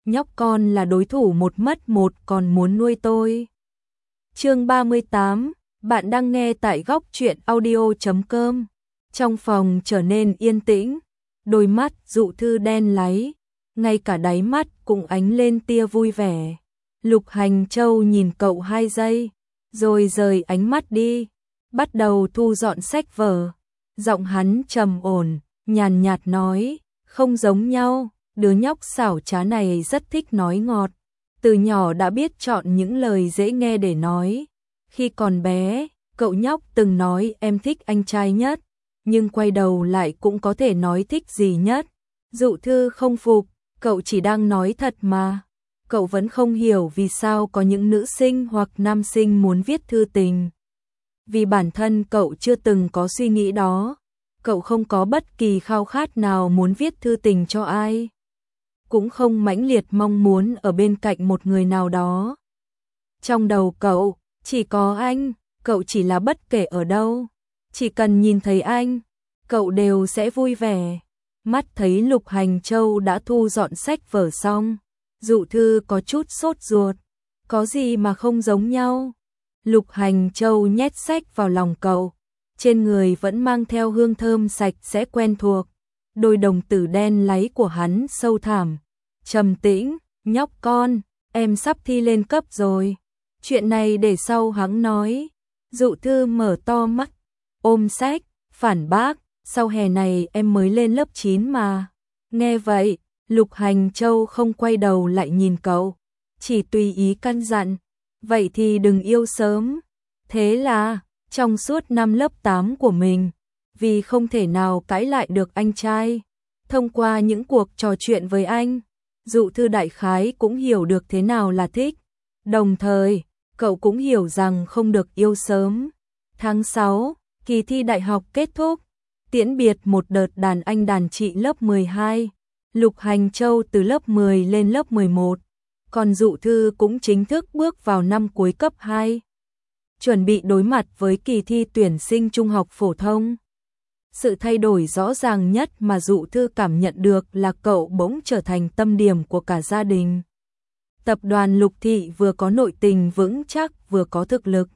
nhóc con là đối thủ một mất một còn muốn nuôi tôi. Chương 38, bạn đang nghe tại góc truyện audio.com. Trong phòng trở nên yên tĩnh, đôi mắt Dụ Thư đen láy, ngay cả đáy mắt cũng ánh lên tia vui vẻ. Lục Hành Châu nhìn cậu 2 giây, rồi rời ánh mắt đi, bắt đầu thu dọn sách vở. Giọng hắn trầm ổn, nhàn nhạt nói, không giống nhau, đứa nhóc xảo trá này rất thích nói ngọt. Từ nhỏ đã biết chọn những lời dễ nghe để nói. Khi còn bé, cậu nhóc từng nói em thích anh trai nhất, nhưng quay đầu lại cũng có thể nói thích gì nhất. Dụ Thư không phục, cậu chỉ đang nói thật mà. Cậu vẫn không hiểu vì sao có những nữ sinh hoặc nam sinh muốn viết thư tình. Vì bản thân cậu chưa từng có suy nghĩ đó. Cậu không có bất kỳ khao khát nào muốn viết thư tình cho ai. Cũng không mãnh liệt mong muốn ở bên cạnh một người nào đó. Trong đầu cậu, chỉ có anh, cậu chỉ là bất kể ở đâu. Chỉ cần nhìn thấy anh, cậu đều sẽ vui vẻ. Mắt thấy Lục Hành Châu đã thu dọn sách vở xong, Dụ Thư có chút sốt ruột. Có gì mà không giống nhau? Lục Hành Châu nhét sách vào lòng cậu. Trên người vẫn mang theo hương thơm sạch sẽ quen thuộc. Đôi đồng tử đen láy của hắn sâu thẳm, trầm tĩnh, nhóc con, em sắp thi lên cấp rồi. Chuyện này để sau hắn nói. Dụ Thư mở to mắt, ôm sách, phản bác, sau hè này em mới lên lớp 9 mà. Nghe vậy, Lục Hành Châu không quay đầu lại nhìn cậu, chỉ tùy ý căn dặn, vậy thì đừng yêu sớm. Thế là, trong suốt năm lớp 8 của mình, vì không thể nào cãi lại được anh trai, thông qua những cuộc trò chuyện với anh, Dụ Thư đại khái cũng hiểu được thế nào là thích. Đồng thời, cậu cũng hiểu rằng không được yêu sớm. Tháng 6, kỳ thi đại học kết thúc, tiễn biệt một đợt đàn anh đàn chị lớp 12. Lục Hành Châu từ lớp 10 lên lớp 11, còn Dụ Thư cũng chính thức bước vào năm cuối cấp 2. Chuẩn bị đối mặt với kỳ thi tuyển sinh trung học phổ thông. Sự thay đổi rõ ràng nhất mà Dụ Thư cảm nhận được là cậu bỗng trở thành tâm điểm của cả gia đình. Tập đoàn Lục Thị vừa có nội tình vững chắc vừa có thực lực.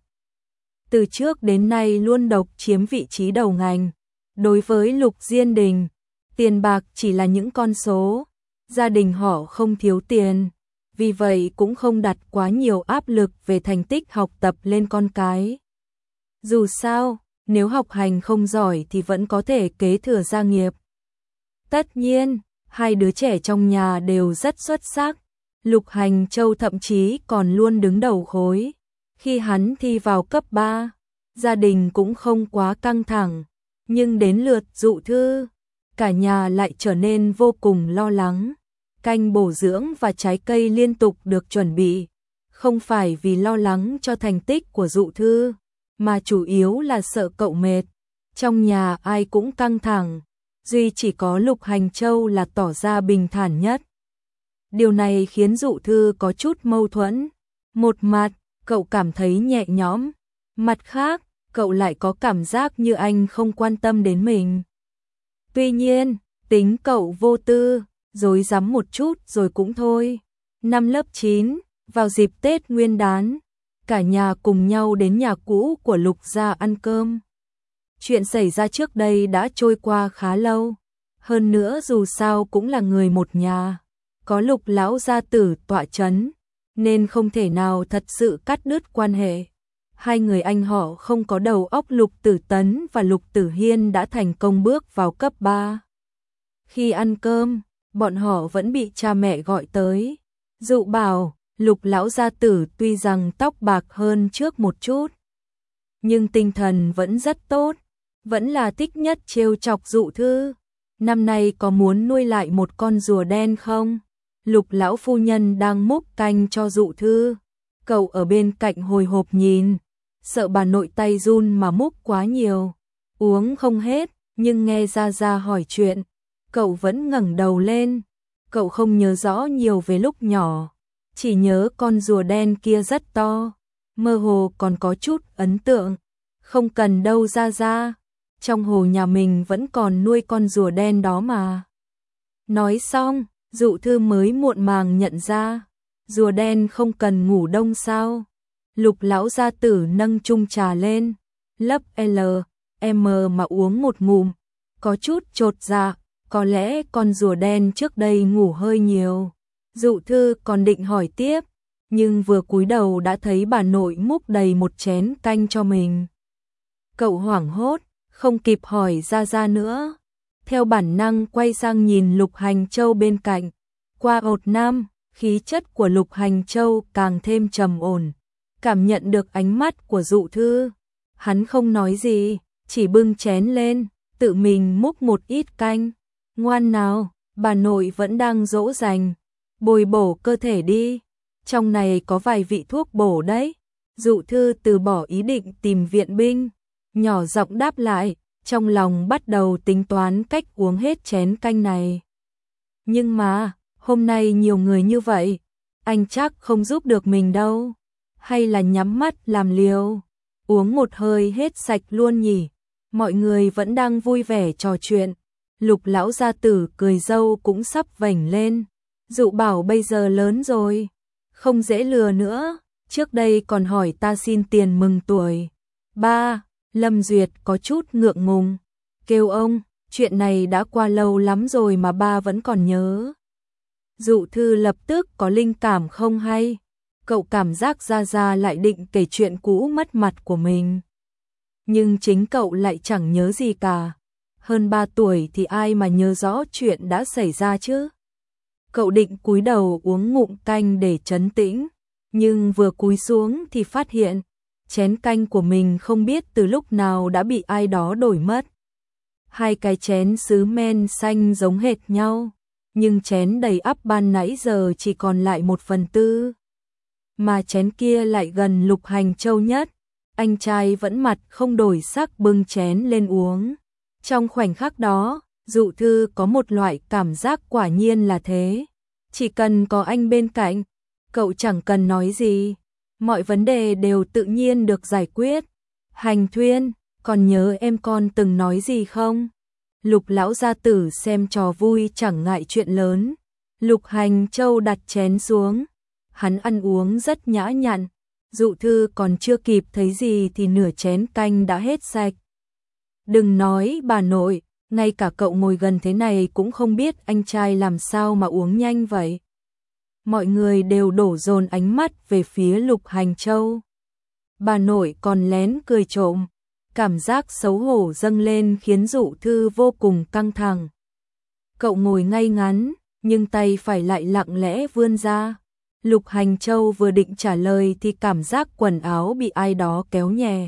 Từ trước đến nay luôn độc chiếm vị trí đầu ngành. Đối với Lục Diên Đình, tiền bạc chỉ là những con số. Gia đình họ không thiếu tiền, vì vậy cũng không đặt quá nhiều áp lực về thành tích học tập lên con cái. Dù sao, nếu học hành không giỏi thì vẫn có thể kế thừa gia nghiệp. Tất nhiên, hai đứa trẻ trong nhà đều rất xuất sắc. Lục Hành Châu thậm chí còn luôn đứng đầu khối. Khi hắn thi vào cấp 3, gia đình cũng không quá căng thẳng. Nhưng đến lượt Dụ Thư, cả nhà lại trở nên vô cùng lo lắng. Canh bổ dưỡng và trái cây liên tục được chuẩn bị. Không phải vì lo lắng cho thành tích của Dụ Thư, mà chủ yếu là sợ cậu mệt. Trong nhà ai cũng căng thẳng, duy chỉ có Lục Hành Châu là tỏ ra bình thản nhất. Điều này khiến Dụ Thư có chút mâu thuẫn. Một mặt, cậu cảm thấy nhẹ nhõm. Mặt khác, cậu lại có cảm giác như anh không quan tâm đến mình. Tuy nhiên, tính cậu vô tư, dối dám một chút rồi cũng thôi. Năm lớp 9, vào dịp Tết Nguyên đán, cả nhà cùng nhau đến nhà cũ của Lục gia ăn cơm. Chuyện xảy ra trước đây đã trôi qua khá lâu. Hơn nữa dù sao cũng là người một nhà. Có Lục lão gia tử tọa chấn, nên không thể nào thật sự cắt đứt quan hệ. Hai người anh họ không có đầu óc. Lục Tử Tấn và Lục Tử Hiên đã thành công bước vào cấp 3. Khi ăn cơm, bọn họ vẫn bị cha mẹ gọi tới. Dụ bảo, Lục lão gia tử tuy rằng tóc bạc hơn trước một chút, nhưng tinh thần vẫn rất tốt, vẫn là thích nhất trêu chọc Dụ Thư. Năm nay có muốn nuôi lại một con rùa đen không? Lục lão phu nhân đang múc canh cho Dụ Thư. Cậu ở bên cạnh hồi hộp nhìn, sợ bà nội tay run mà múc quá nhiều, uống không hết, nhưng nghe Gia Gia hỏi chuyện, cậu vẫn ngẩng đầu lên. Cậu không nhớ rõ nhiều về lúc nhỏ, chỉ nhớ con rùa đen kia rất to, mơ hồ còn có chút ấn tượng. Không cần đâu Gia Gia, trong hồ nhà mình vẫn còn nuôi con rùa đen đó mà. Nói xong, Dụ Thư mới muộn màng nhận ra, rùa đen không cần ngủ đông sao? Lục lão gia tử nâng chung trà lên, lấp M mà uống một ngụm, có chút chột dạ, có lẽ con rùa đen trước đây ngủ hơi nhiều. Dụ Thư còn định hỏi tiếp, nhưng vừa cúi đầu đã thấy bà nội múc đầy một chén canh cho mình. Cậu hoảng hốt, không kịp hỏi ra nữa. Theo bản năng quay sang nhìn Lục Hành Châu bên cạnh. Qua ột nam, khí chất của Lục Hành Châu càng thêm trầm ổn. Cảm nhận được ánh mắt của Dụ Thư. Hắn không nói gì, chỉ bưng chén lên, tự mình múc một ít canh. Ngoan nào, bà nội vẫn đang dỗ dành. Bồi bổ cơ thể đi. Trong này có vài vị thuốc bổ đấy. Dụ Thư từ bỏ ý định tìm viện binh. Nhỏ giọng đáp lại, trong lòng bắt đầu tính toán cách uống hết chén canh này. Nhưng mà, hôm nay nhiều người như vậy, anh chắc không giúp được mình đâu. Hay là nhắm mắt làm liều, uống một hơi hết sạch luôn nhỉ. Mọi người vẫn đang vui vẻ trò chuyện. Lục lão gia tử cười râu cũng sắp vểnh lên. Dụ bảo bây giờ lớn rồi, không dễ lừa nữa. Trước đây còn hỏi ta xin tiền mừng tuổi. Ba, Lâm Duyệt có chút ngượng ngùng, kêu ông, chuyện này đã qua lâu lắm rồi mà ba vẫn còn nhớ. Dụ Thư lập tức có linh cảm không hay, cậu cảm giác ra lại định kể chuyện cũ mất mặt của mình. Nhưng chính cậu lại chẳng nhớ gì cả, hơn 3 tuổi thì ai mà nhớ rõ chuyện đã xảy ra chứ. Cậu định cúi đầu uống ngụm canh để trấn tĩnh, nhưng vừa cúi xuống thì phát hiện chén canh của mình không biết từ lúc nào đã bị ai đó đổi mất. Hai cái chén sứ men xanh giống hệt nhau, nhưng chén đầy ắp ban nãy giờ chỉ còn lại 1/4. Mà chén kia lại gần Lục Hành Châu nhất. Anh trai vẫn mặt không đổi sắc bưng chén lên uống. Trong khoảnh khắc đó, Dụ Thư có một loại cảm giác quả nhiên là thế. Chỉ cần có anh bên cạnh, cậu chẳng cần nói gì. Mọi vấn đề đều tự nhiên được giải quyết. Hành Thuyên, còn nhớ em con từng nói gì không? Lục lão gia tử xem trò vui chẳng ngại chuyện lớn. Lục Hành Châu đặt chén xuống. Hắn ăn uống rất nhã nhặn. Dụ Thư còn chưa kịp thấy gì thì nửa chén canh đã hết sạch. Đừng nói bà nội, ngay cả cậu ngồi gần thế này cũng không biết anh trai làm sao mà uống nhanh vậy. Mọi người đều đổ dồn ánh mắt về phía Lục Hành Châu. Bà nội còn lén cười trộm, cảm giác xấu hổ dâng lên khiến Dụ Thư vô cùng căng thẳng. Cậu ngồi ngay ngắn, nhưng tay phải lại lặng lẽ vươn ra. Lục Hành Châu vừa định trả lời thì cảm giác quần áo bị ai đó kéo nhẹ.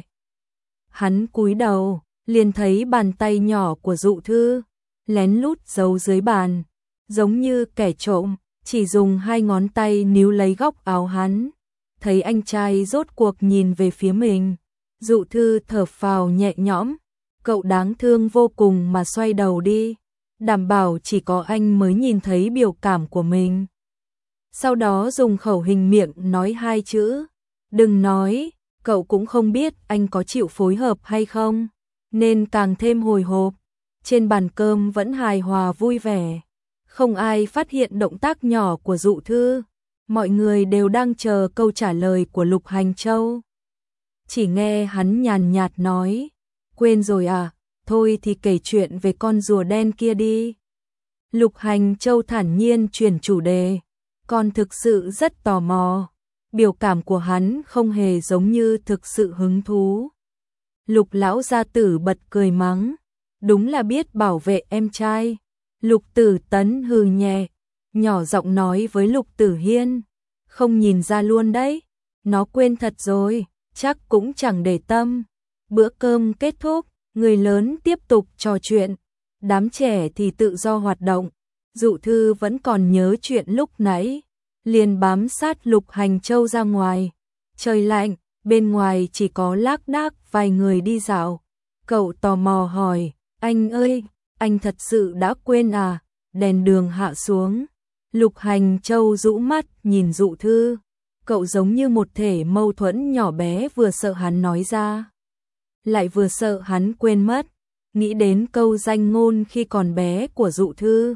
Hắn cúi đầu, liền thấy bàn tay nhỏ của Dụ Thư lén lút giấu dưới bàn, giống như kẻ trộm, chỉ dùng 2 ngón tay níu lấy góc áo hắn. Thấy anh trai rốt cuộc nhìn về phía mình, Dụ Thư thở phào nhẹ nhõm, cậu đáng thương vô cùng mà xoay đầu đi, đảm bảo chỉ có anh mới nhìn thấy biểu cảm của mình. Sau đó dùng khẩu hình miệng nói 2 chữ, đừng nói. Cậu cũng không biết anh có chịu phối hợp hay không, nên càng thêm hồi hộp. Trên bàn cơm vẫn hài hòa vui vẻ, không ai phát hiện động tác nhỏ của Dụ Thư. Mọi người đều đang chờ câu trả lời của Lục Hành Châu. Chỉ nghe hắn nhàn nhạt nói, quên rồi à, thôi thì kể chuyện về con rùa đen kia đi. Lục Hành Châu thản nhiên chuyển chủ đề, con thực sự rất tò mò. Biểu cảm của hắn không hề giống như thực sự hứng thú. Lục lão gia tử bật cười mắng, đúng là biết bảo vệ em trai. Lục Tử Tấn hừ nhẹ, nhỏ giọng nói với Lục Tử Hiên, không nhìn ra luôn đấy, nó quên thật rồi, chắc cũng chẳng để tâm. Bữa cơm kết thúc, người lớn tiếp tục trò chuyện, đám trẻ thì tự do hoạt động. Dụ Thư vẫn còn nhớ chuyện lúc nãy, liền bám sát Lục Hành Châu ra ngoài. Trời lạnh, bên ngoài chỉ có lác đác vài người đi dạo. Cậu tò mò hỏi, anh ơi, anh thật sự đã quên à? Đèn đường hạ xuống. Lục Hành Châu rũ mắt nhìn Dụ Thư. Cậu giống như một thể mâu thuẫn nhỏ bé, vừa sợ hắn nói ra, lại vừa sợ hắn quên mất. Nghĩ đến câu danh ngôn khi còn bé của Dụ Thư,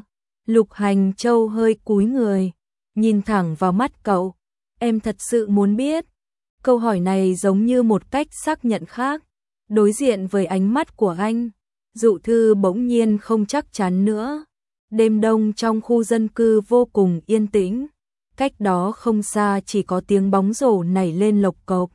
Lục Hành Châu hơi cúi người, nhìn thẳng vào mắt cậu. Em thật sự muốn biết. Câu hỏi này giống như một cách xác nhận khác. Đối diện với ánh mắt của anh, Dụ Thư bỗng nhiên không chắc chắn nữa. Đêm đông trong khu dân cư vô cùng yên tĩnh. Cách đó không xa chỉ có tiếng bóng rổ nảy lên lộc cộc.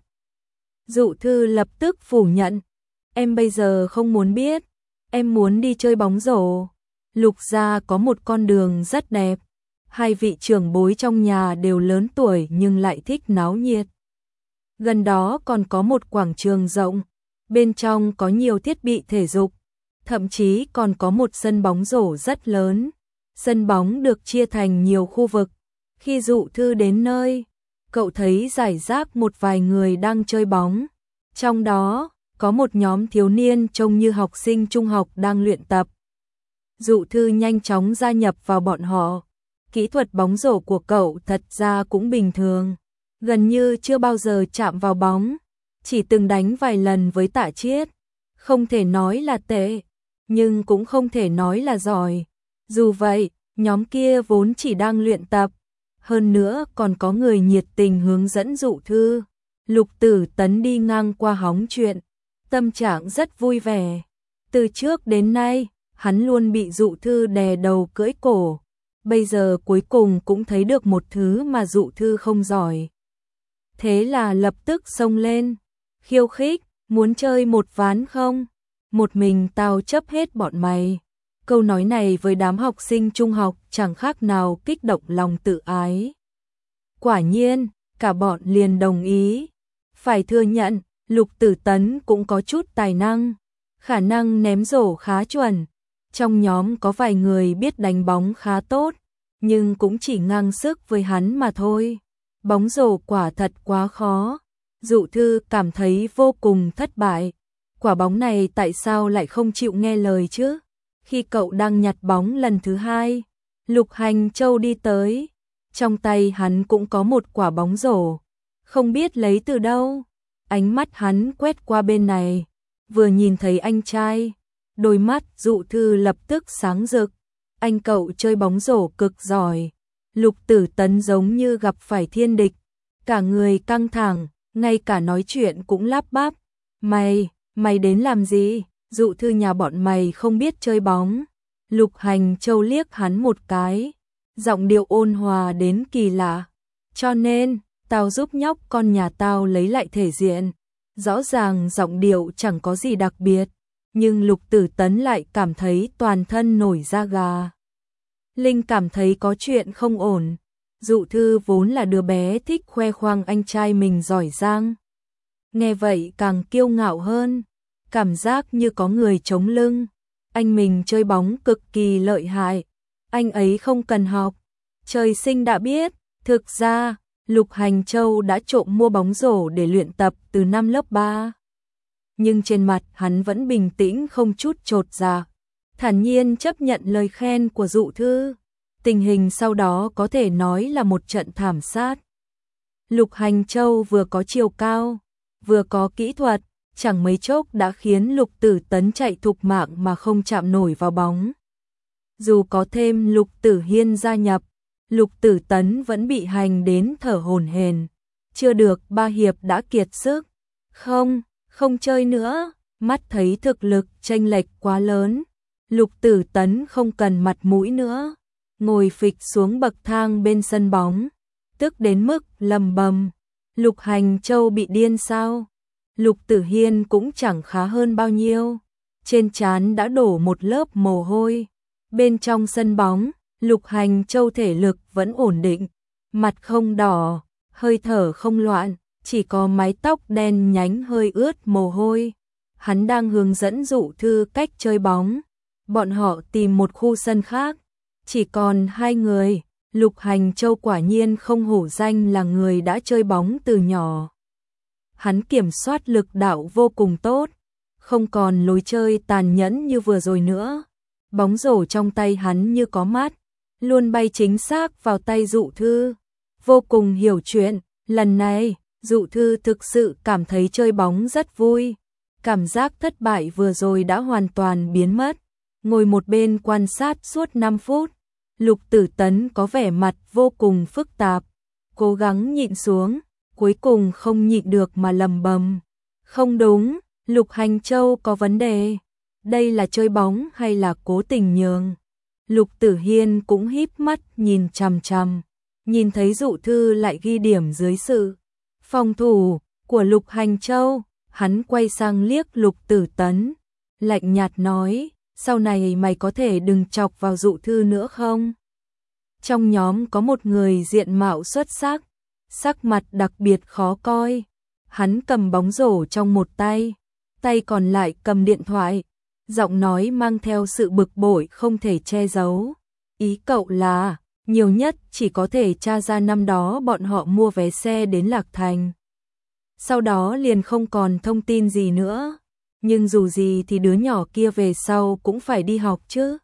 Dụ Thư lập tức phủ nhận. Em bây giờ không muốn biết. Em muốn đi chơi bóng rổ. Lục gia có một con đường rất đẹp. Hai vị trưởng bối trong nhà đều lớn tuổi nhưng lại thích náo nhiệt. Gần đó còn có một quảng trường rộng. Bên trong có nhiều thiết bị thể dục. Thậm chí còn có một sân bóng rổ rất lớn. Sân bóng được chia thành nhiều khu vực. Khi Dụ Thư đến nơi, cậu thấy rải rác một vài người đang chơi bóng. Trong đó, có một nhóm thiếu niên trông như học sinh trung học đang luyện tập. Dụ Thư nhanh chóng gia nhập vào bọn họ. Kỹ thuật bóng rổ của cậu thật ra cũng bình thường. Gần như chưa bao giờ chạm vào bóng. Chỉ từng đánh vài lần với Tạ Chiết. Không thể nói là tệ, nhưng cũng không thể nói là giỏi. Dù vậy, nhóm kia vốn chỉ đang luyện tập. Hơn nữa còn có người nhiệt tình hướng dẫn Dụ Thư. Lục Tử Tấn đi ngang qua hóng chuyện. Tâm trạng rất vui vẻ. Từ trước đến nay, hắn luôn bị Dụ Thư đè đầu cưỡi cổ. Bây giờ cuối cùng cũng thấy được một thứ mà Dụ Thư không giỏi. Thế là lập tức xông lên. Khiêu khích, muốn chơi một ván không? Một mình tao chấp hết bọn mày. Câu nói này với đám học sinh trung học chẳng khác nào kích động lòng tự ái. Quả nhiên, cả bọn liền đồng ý. Phải thừa nhận, Lục Tử Tấn cũng có chút tài năng. Khả năng ném rổ khá chuẩn. Trong nhóm có vài người biết đánh bóng khá tốt, nhưng cũng chỉ ngang sức với hắn mà thôi. Bóng rổ quả thật quá khó. Dụ Thư cảm thấy vô cùng thất bại. Quả bóng này tại sao lại không chịu nghe lời chứ? Khi cậu đang nhặt bóng lần thứ hai, Lục Hành Châu đi tới. Trong tay hắn cũng có một quả bóng rổ. Không biết lấy từ đâu. Ánh mắt hắn quét qua bên này. Vừa nhìn thấy anh trai, đôi mắt Dụ Thư lập tức sáng rực. Anh cậu chơi bóng rổ cực giỏi. Lục Tử Tấn giống như gặp phải thiên địch. Cả người căng thẳng, ngay cả nói chuyện cũng lắp bắp. Mày đến làm gì? Dụ Thư nhà bọn mày không biết chơi bóng. Lục Hành Châu liếc hắn một cái. Giọng điệu ôn hòa đến kỳ lạ. Cho nên, tao giúp nhóc con nhà tao lấy lại thể diện. Rõ ràng giọng điệu chẳng có gì đặc biệt. Nhưng Lục Tử Tấn lại cảm thấy toàn thân nổi da gà. Linh cảm thấy có chuyện không ổn. Dụ Thư vốn là đứa bé thích khoe khoang anh trai mình giỏi giang. Nghe vậy càng kiêu ngạo hơn. Cảm giác như có người chống lưng. Anh mình chơi bóng cực kỳ lợi hại. Anh ấy không cần học. Trời sinh đã biết. Thực ra, Lục Hành Châu đã trộm mua bóng rổ để luyện tập từ năm lớp 3. Nhưng trên mặt hắn vẫn bình tĩnh không chút chột dạ. Thản nhiên chấp nhận lời khen của Dụ Thư. Tình hình sau đó có thể nói là một trận thảm sát. Lục Hành Châu vừa có chiều cao, vừa có kỹ thuật, chẳng mấy chốc đã khiến Lục Tử Tấn chạy thục mạng mà không chạm nổi vào bóng. Dù có thêm Lục Tử Hiên gia nhập, Lục Tử Tấn vẫn bị hành đến thở hổn hển. Chưa được 3 hiệp đã kiệt sức. Không chơi nữa, mắt thấy thực lực chênh lệch quá lớn. Lục Tử Tấn không cần mặt mũi nữa, ngồi phịch xuống bậc thang bên sân bóng, tức đến mức lầm bầm. Lục Hành Châu bị điên sao? Lục Tử Hiên cũng chẳng khá hơn bao nhiêu, trên trán đã đổ một lớp mồ hôi. Bên trong sân bóng, Lục Hành Châu thể lực vẫn ổn định, mặt không đỏ, hơi thở không loạn, chỉ có mái tóc đen nhánh hơi ướt mồ hôi. Hắn đang hướng dẫn Dụ Thư cách chơi bóng. Bọn họ tìm một khu sân khác, chỉ còn 2 người. Lục Hành Châu quả nhiên không hổ danh là người đã chơi bóng từ nhỏ. Hắn kiểm soát lực đạo vô cùng tốt, không còn lối chơi tàn nhẫn như vừa rồi nữa. Bóng rổ trong tay hắn như có mắt, luôn bay chính xác vào tay Dụ Thư. Vô cùng hiểu chuyện, lần này, Dụ Thư thực sự cảm thấy chơi bóng rất vui. Cảm giác thất bại vừa rồi đã hoàn toàn biến mất. Ngồi một bên quan sát suốt 5 phút, Lục Tử Tấn có vẻ mặt vô cùng phức tạp, cố gắng nhịn xuống, cuối cùng không nhịn được mà lầm bầm. Không đúng, Lục Hành Châu có vấn đề. Đây là chơi bóng hay là cố tình nhường? Lục Tử Hiên cũng híp mắt nhìn chằm chằm, nhìn thấy Dụ Thư lại ghi điểm dưới sự phòng thủ của Lục Hành Châu, hắn quay sang liếc Lục Tử Tấn, lạnh nhạt nói, sau này mày có thể đừng chọc vào Dụ Thư nữa không? Trong nhóm có một người diện mạo xuất sắc, sắc mặt đặc biệt khó coi. Hắn cầm bóng rổ trong một tay, tay còn lại cầm điện thoại, giọng nói mang theo sự bực bội không thể che giấu. Ý cậu là, nhiều nhất chỉ có thể tra ra năm đó bọn họ mua vé xe đến Lạc Thành. Sau đó liền không còn thông tin gì nữa, nhưng dù gì thì đứa nhỏ kia về sau cũng phải đi học chứ.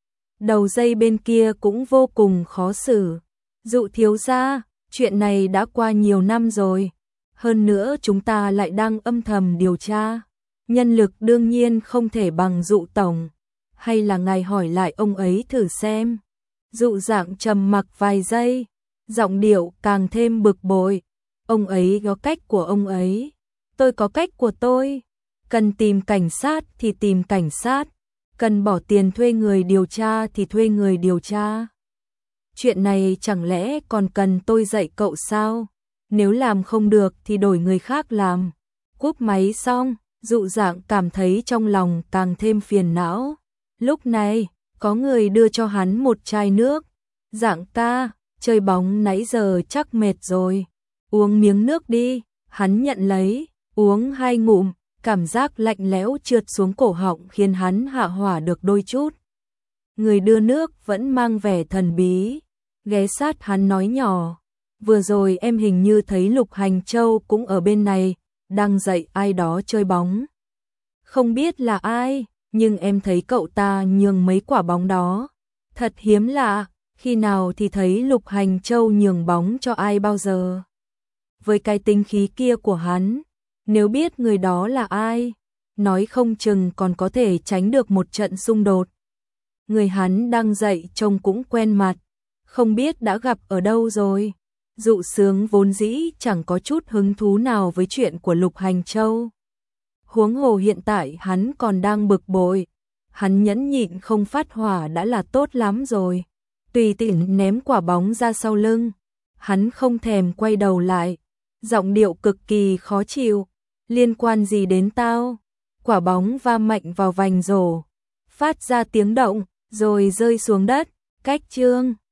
Đầu dây bên kia cũng vô cùng khó xử. Dụ thiếu gia, chuyện này đã qua nhiều năm rồi. Hơn nữa chúng ta lại đang âm thầm điều tra. Nhân lực đương nhiên không thể bằng Dụ tổng. Hay là ngài hỏi lại ông ấy thử xem. Dụ Dạng trầm mặc vài giây, giọng điệu càng thêm bực bội. Ông ấy có cách của ông ấy, tôi có cách của tôi. Cần tìm cảnh sát thì tìm cảnh sát, cần bỏ tiền thuê người điều tra thì thuê người điều tra. Chuyện này chẳng lẽ còn cần tôi dạy cậu sao? Nếu làm không được thì đổi người khác làm. Cúp máy xong, Dụ Dạng cảm thấy trong lòng càng thêm phiền não. Lúc này, có người đưa cho hắn một chai nước. Dạng ca, chơi bóng nãy giờ chắc mệt rồi. Uống miếng nước đi. Hắn nhận lấy, uống 2 ngụm, cảm giác lạnh lẽo trượt xuống cổ họng khiến hắn hạ hỏa được đôi chút. Người đưa nước vẫn mang vẻ thần bí, ghé sát hắn nói nhỏ. Vừa rồi em hình như thấy Lục Hành Châu cũng ở bên này, đang dạy ai đó chơi bóng. Không biết là ai, nhưng em thấy cậu ta nhường mấy quả bóng đó. Thật hiếm lạ, khi nào thì thấy Lục Hành Châu nhường bóng cho ai bao giờ. Với cái tính khí kia của hắn, nếu biết người đó là ai, nói không chừng còn có thể tránh được một trận xung đột. Người hắn đang dạy trông cũng quen mặt, không biết đã gặp ở đâu rồi. Dụ Sướng vốn dĩ chẳng có chút hứng thú nào với chuyện của Lục Hành Châu. Huống hồ hiện tại hắn còn đang bực bội, hắn nhẫn nhịn không phát hỏa đã là tốt lắm rồi. Tùy tiện ném quả bóng ra sau lưng, hắn không thèm quay đầu lại, giọng điệu cực kỳ khó chịu. Liên quan gì đến tao? Quả bóng va mạnh vào vành rổ, phát ra tiếng động, rồi rơi xuống đất. Cách chương